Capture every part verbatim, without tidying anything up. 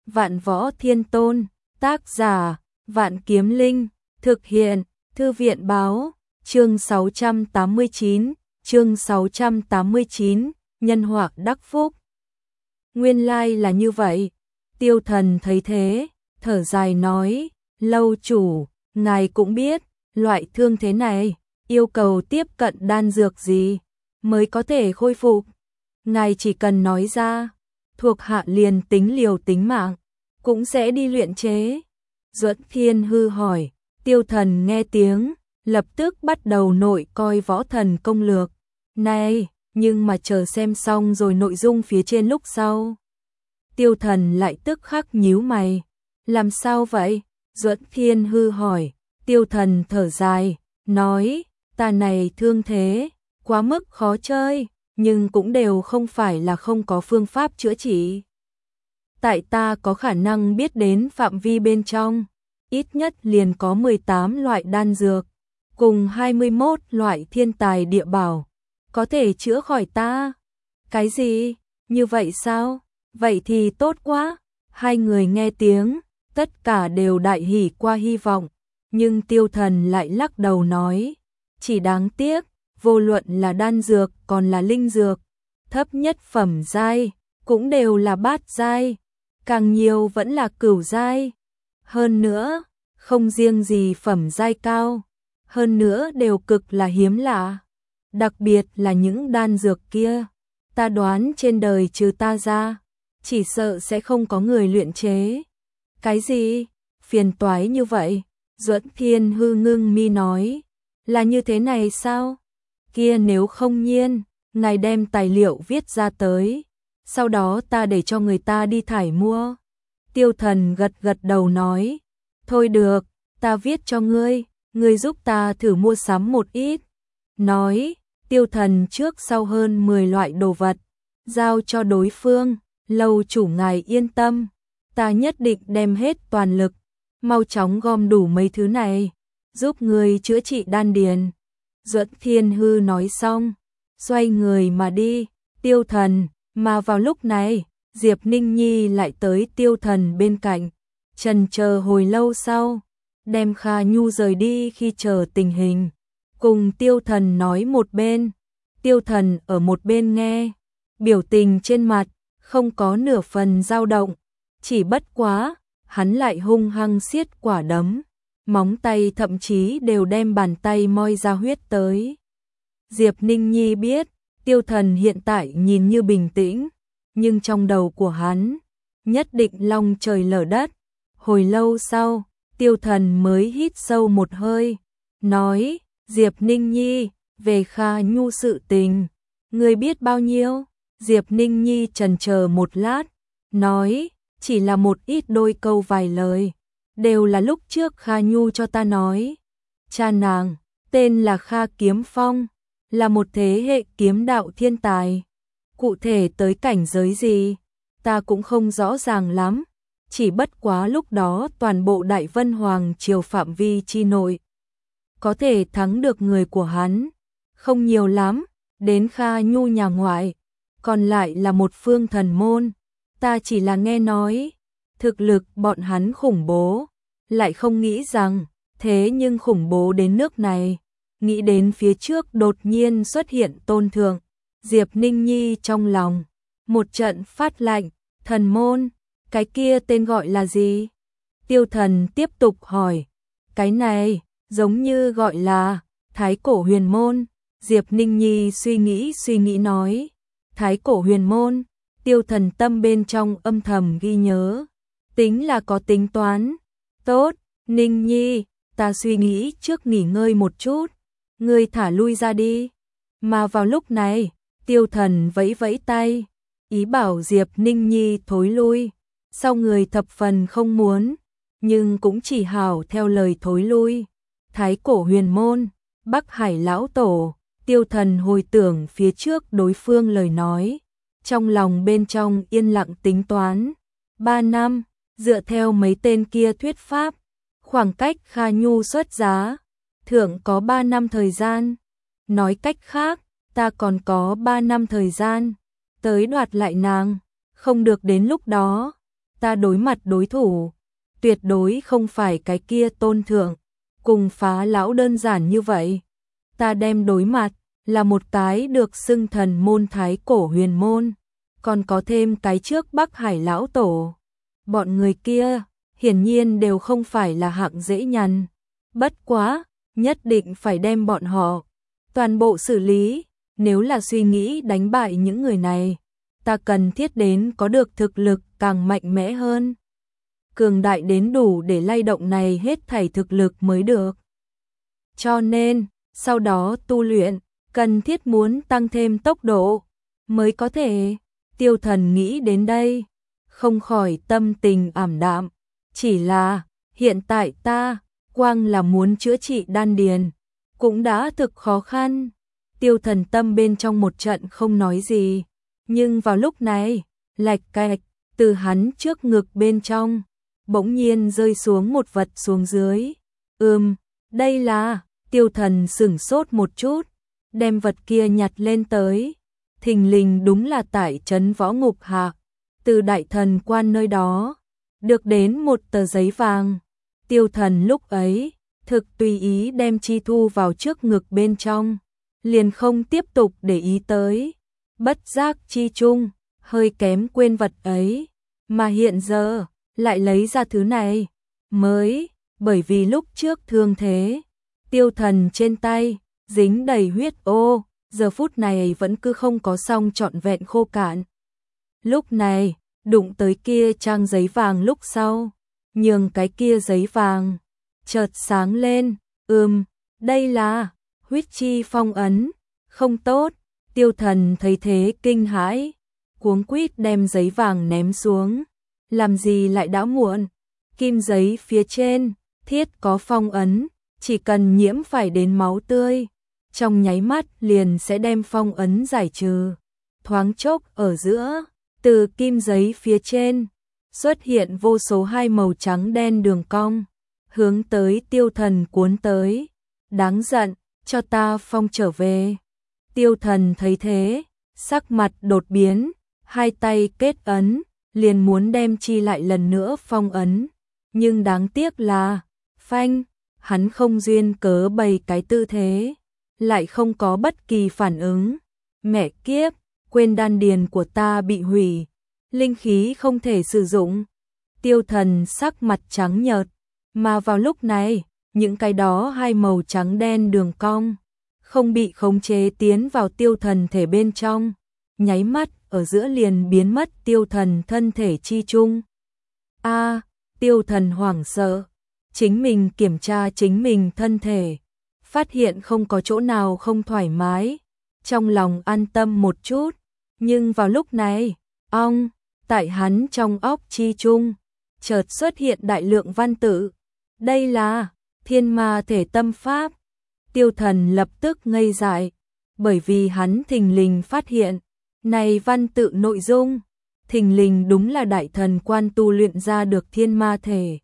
Vạn Võ Thiên Tôn, tác giả, Vạn Kiếm Linh, thực hiện, Thư viện Báo, chương sáu trăm tám mươi chín, chương sáu trăm tám mươi chín, nhân họa đắc phúc. Nguyên lai là như vậy, Tiêu Thần thấy thế, thở dài nói, lâu chủ, ngài cũng biết, loại thương thế này, yêu cầu tiếp cận đan dược gì, mới có thể khôi phục. Ngài chỉ cần nói ra, thuộc hạ liền tính liều tính mạng, cũng sẽ đi luyện chế. Duẫn Thiên Hư hỏi, Tiêu Thần nghe tiếng, lập tức bắt đầu nội coi võ thần công lược. Này, nhưng mà chờ xem xong rồi nội dung phía trên lúc sau. Tiêu Thần lại tức khắc nhíu mày. Làm sao vậy? Duẫn Thiên Hư hỏi. Tiêu Thần thở dài, nói, ta này thương thế, quá mức khó chơi, nhưng cũng đều không phải là không có phương pháp chữa trị. Tại ta có khả năng biết đến phạm vi bên trong, ít nhất liền có mười tám loại đan dược, cùng hai mươi mốt loại thiên tài địa bảo, có thể chữa khỏi ta. Cái gì? Như vậy sao? Vậy thì tốt quá. Hai người nghe tiếng, tất cả đều đại hỉ qua hy vọng, nhưng Tiêu Thần lại lắc đầu nói, chỉ đáng tiếc, vô luận là đan dược còn là linh dược, thấp nhất phẩm giai, cũng đều là bát giai, càng nhiều vẫn là cửu giai. Hơn nữa, không riêng gì phẩm giai cao, hơn nữa đều cực là hiếm lạ. Đặc biệt là những đan dược kia, ta đoán trên đời trừ ta ra, chỉ sợ sẽ không có người luyện chế. Cái gì? Phiền toái như vậy? Duẫn Thiên Hư ngưng mi nói, là như thế này sao? Kia nếu không nhiên, ngài đem tài liệu viết ra tới, sau đó ta để cho người ta đi thải mua. Tiêu Thần gật gật đầu nói, thôi được, ta viết cho ngươi, ngươi giúp ta thử mua sắm một ít. Nói, Tiêu Thần trước sau hơn mười loại đồ vật, giao cho đối phương, lâu chủ ngài yên tâm, ta nhất định đem hết toàn lực, mau chóng gom đủ mấy thứ này, giúp ngươi chữa trị đan điền. Duẫn Thiên Hư nói xong, xoay người mà đi. Tiêu Thần, mà vào lúc này, Diệp Ninh Nhi lại tới Tiêu Thần bên cạnh, chần chờ hồi lâu sau, đem Kha Nhu rời đi khi chờ tình hình, cùng Tiêu Thần nói một bên. Tiêu Thần ở một bên nghe, biểu tình trên mặt không có nửa phần dao động, chỉ bất quá, hắn lại hung hăng siết quả đấm, móng tay thậm chí đều đem bàn tay moi ra huyết tới. Diệp Ninh Nhi biết, Tiêu Thần hiện tại nhìn như bình tĩnh, nhưng trong đầu của hắn, nhất định long trời lở đất. Hồi lâu sau, Tiêu Thần mới hít sâu một hơi, nói, Diệp Ninh Nhi, về Kha Nhu sự tình, ngươi biết bao nhiêu? Diệp Ninh Nhi chần chờ một lát, nói, chỉ là một ít đôi câu vài lời, đều là lúc trước Kha Nhu cho ta nói. Cha nàng, tên là Kha Kiếm Phong, là một thế hệ kiếm đạo thiên tài. Cụ thể tới cảnh giới gì, ta cũng không rõ ràng lắm, chỉ bất quá lúc đó toàn bộ Đại Vân Hoàng triều phạm vi chi nội, có thể thắng được người của hắn, không nhiều lắm, đến Kha Nhu nhà ngoại, còn lại là một phương thần môn, ta chỉ là nghe nói, thực lực bọn hắn khủng bố, lại không nghĩ rằng, thế nhưng khủng bố đến nước này. Nghĩ đến phía trước đột nhiên xuất hiện Tôn Thượng, Diệp Ninh Nhi trong lòng một trận phát lạnh. Thần môn, cái kia tên gọi là gì? Tiêu Thần tiếp tục hỏi. Cái này, giống như gọi là Thái Cổ Huyền Môn. Diệp Ninh Nhi suy nghĩ suy nghĩ nói, Thái Cổ Huyền Môn. Tiêu Thần tâm bên trong âm thầm ghi nhớ, tính là có tính toán. Tốt, Ninh Nhi, ta suy nghĩ trước nghỉ ngơi một chút, ngươi thả lui ra đi. Mà vào lúc này, Tiêu Thần vẫy vẫy tay, ý bảo Diệp Ninh Nhi thối lui. Sau người thập phần không muốn, nhưng cũng chỉ hảo theo lời thối lui. Thái Cổ Huyền Môn, Bắc Hải Lão Tổ. Tiêu Thần hồi tưởng phía trước đối phương lời nói, trong lòng bên trong yên lặng tính toán. Ba năm, dựa theo mấy tên kia thuyết pháp, khoảng cách Kha Nhu xuất giá, thượng có ba năm thời gian. Nói cách khác, ta còn có ba năm thời gian, tới đoạt lại nàng, không được đến lúc đó, ta đối mặt đối thủ, tuyệt đối không phải cái kia Tôn Thượng, cùng Phá lão đơn giản như vậy. Ta đem đối mặt là một cái được xưng thần môn thái cổ huyền môn, còn có thêm cái trước Bắc Hải lão tổ. Bọn người kia hiển nhiên đều không phải là hạng dễ nhằn, bất quá, nhất định phải đem bọn họ toàn bộ xử lý, nếu là suy nghĩ đánh bại những người này, ta cần thiết đến có được thực lực càng mạnh mẽ hơn, cường đại đến đủ để lay động này hết thảy thực lực mới được. Cho nên, sau đó tu luyện, cần thiết muốn tăng thêm tốc độ, mới có thể. Tiêu Thần nghĩ đến đây, không khỏi tâm tình ảm đạm, chỉ là, hiện tại ta, quang là muốn chữa trị đan điền, cũng đã thực khó khăn. Tiêu Thần tâm bên trong một trận không nói gì, nhưng vào lúc này, lạch cạch, từ hắn trước ngực bên trong, bỗng nhiên rơi xuống một vật xuống dưới. Ừm, đây là, Tiêu Thần sửng sốt một chút, đem vật kia nhặt lên tới, thình lình đúng là tại trấn Võ Ngục Hạ, từ Đại Thần Quan nơi đó, được đến một tờ giấy vàng. Tiêu Thần lúc ấy, thực tùy ý đem chi thu vào trước ngực bên trong, liền không tiếp tục để ý tới, bất giác chi chung, hơi kém quên vật ấy, mà hiện giờ, lại lấy ra thứ này, mới, bởi vì lúc trước thương thế, Tiêu Thần trên tay, dính đầy huyết ô, giờ phút này vẫn cứ không có xong trọn vẹn khô cạn. Lúc này, đụng tới kia trang giấy vàng lúc sau, nhường cái kia giấy vàng, chợt sáng lên, ừm, đây là, huyết chi phong ấn, không tốt. Tiêu Thần thấy thế kinh hãi, cuống quýt đem giấy vàng ném xuống, làm gì lại đã muộn, kim giấy phía trên, thiết có phong ấn, chỉ cần nhiễm phải đến máu tươi, trong nháy mắt liền sẽ đem phong ấn giải trừ. Thoáng chốc ở giữa, từ kim giấy phía trên, xuất hiện vô số hai màu trắng đen đường cong, hướng tới Tiêu Thần cuốn tới. Đáng giận, cho ta phong trở về. Tiêu Thần thấy thế, sắc mặt đột biến, hai tay kết ấn, liền muốn đem chi lại lần nữa phong ấn. Nhưng đáng tiếc là, phanh, hắn không duyên cớ bày cái tư thế, lại không có bất kỳ phản ứng. Mẹ kiếp, quên đan điền của ta bị hủy, linh khí không thể sử dụng. Tiêu Thần sắc mặt trắng nhợt, mà vào lúc này, những cái đó hai màu trắng đen đường cong, không bị khống chế tiến vào Tiêu Thần thể bên trong, nháy mắt ở giữa liền biến mất Tiêu Thần thân thể chi chung. A, Tiêu Thần hoảng sợ, chính mình kiểm tra chính mình thân thể, phát hiện không có chỗ nào không thoải mái, trong lòng an tâm một chút, nhưng vào lúc này, ong, tại hắn trong óc chi chung, chợt xuất hiện đại lượng văn tự. Đây là Thiên Ma Thể Tâm Pháp. Tiêu Thần lập tức ngây dại, bởi vì hắn thình lình phát hiện, này văn tự nội dung, thình lình đúng là Đại Thần Quan tu luyện ra được Thiên Ma Thể.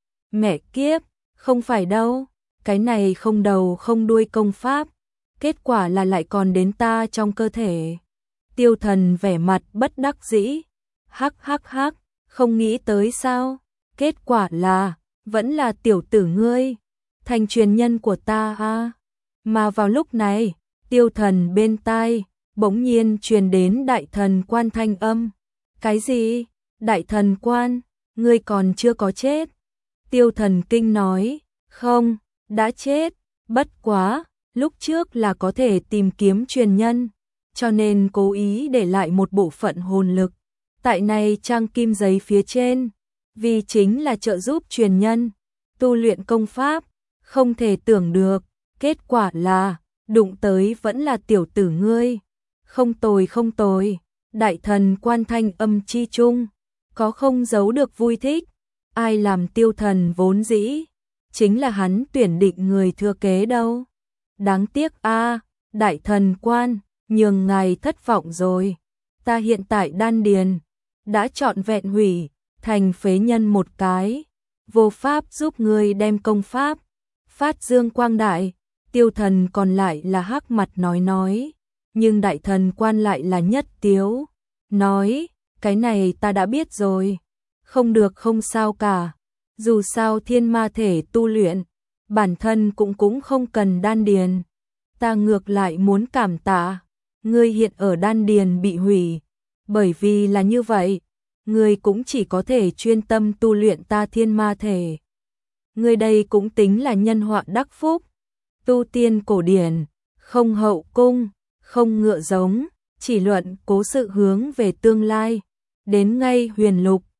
Mẹ kiếp, không phải đâu, cái này không đầu không đuôi công pháp, kết quả là lại còn đến ta trong cơ thể. Tiêu Thần vẻ mặt bất đắc dĩ, hắc hắc hắc, không nghĩ tới sao, kết quả là, vẫn là tiểu tử ngươi, thành truyền nhân của ta a. Mà vào lúc này, Tiêu Thần bên tai, bỗng nhiên truyền đến Đại Thần Quan thanh âm. Cái gì? Đại Thần Quan, ngươi còn chưa có chết. Tiêu Thần kinh nói, không, đã chết, bất quá, lúc trước là có thể tìm kiếm truyền nhân, cho nên cố ý để lại một bộ phận hồn lực. Tại này trang kim giấy phía trên, vì chính là trợ giúp truyền nhân, tu luyện công pháp, không thể tưởng được, kết quả là, đụng tới vẫn là tiểu tử ngươi. Không tồi không tồi, Đại Thần Quan thanh âm chi chung, có không giấu được vui thích, ai làm Tiêu Thần vốn dĩ, chính là hắn tuyển định người thừa kế đâu. Đáng tiếc a, Đại Thần Quan, nhường ngài thất vọng rồi, ta hiện tại đan điền, đã trọn vẹn hủy, thành phế nhân một cái, vô pháp giúp ngươi đem công pháp, phát dương quang đại. Tiêu Thần còn lại là hắc mặt nói nói, nhưng Đại Thần Quan lại là nhất tiếu, nói, cái này ta đã biết rồi, Không được không sao cả. Dù sao thiên ma thể tu luyện, bản thân cũng cũng không cần đan điền. Ta ngược lại muốn cảm tạ, ngươi hiện ở đan điền bị hủy. Bởi vì là như vậy, ngươi cũng chỉ có thể chuyên tâm tu luyện ta thiên ma thể. Ngươi đây cũng tính là nhân họa đắc phúc. Tu tiên cổ điển, không hậu cung, không ngựa giống, chỉ luận cố sự hướng về tương lai. Đến ngay huyền lục,